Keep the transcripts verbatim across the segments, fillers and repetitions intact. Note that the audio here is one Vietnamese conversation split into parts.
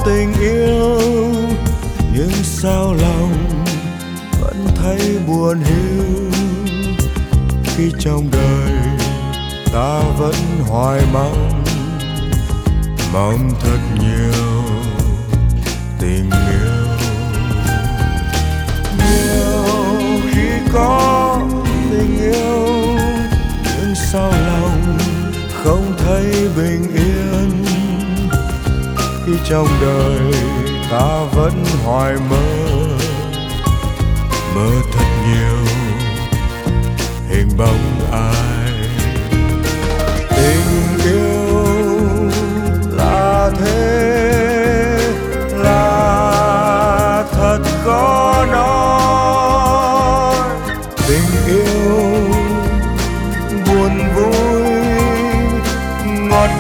tình yêu, nhưng sao lòng vẫn thấy buồn hiu khi trong đời ta vẫn hoài mong, mong thật nhiều tình yêu. Nhiều khi có tình yêu, nhưng sao lòng không thấy bình yên khi trong đời ta vẫn hoài mơ, mơ thật nhiều hình bóng ai. Tình yêu là thế, là thật khó nói. Tình yêu buồn vui ngọt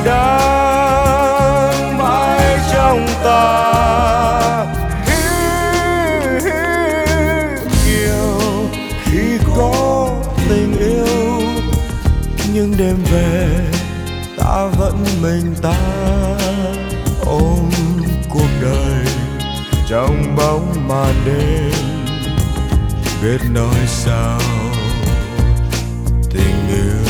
đắng mãi trong ta. Nhiều khi có tình yêu, nhưng đêm về ta vẫn mình ta ôm cuộc đời trong bóng màn đêm. Biết nói sao tình yêu.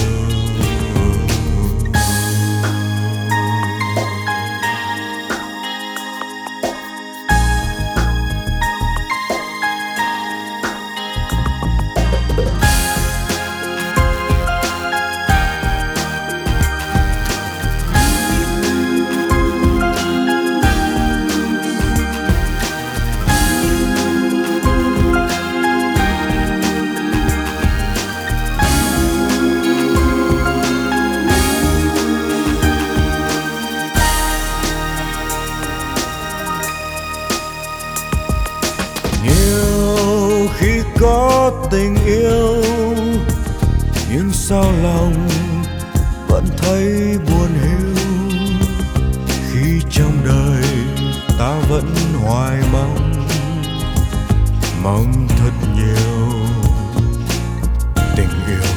Nhiều khi có tình yêu, nhưng sao lòng vẫn thấy buồn hiu khi trong đời ta vẫn hoài mong, mong thật nhiều tình yêu.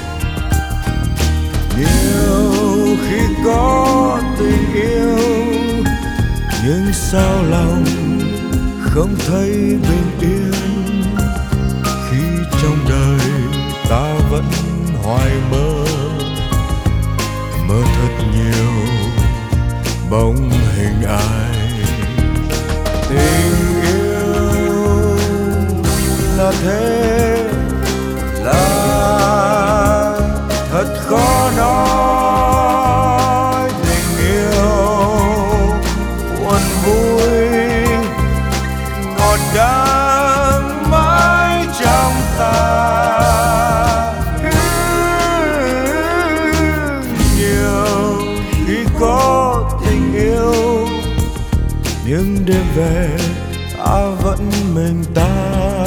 Nhiều khi có tình yêu, nhưng sao lòng không thấy bình yên khi trong đời ta vẫn hoài mơ, mơ thật nhiều bóng hình ai. Tình yêu là thế, là thật khó nói. Tình yêu buồn vui ngọt đắng mãi trong ta. Nhiều khi có tình yêu, nhưng đêm về ta vẫn mình ta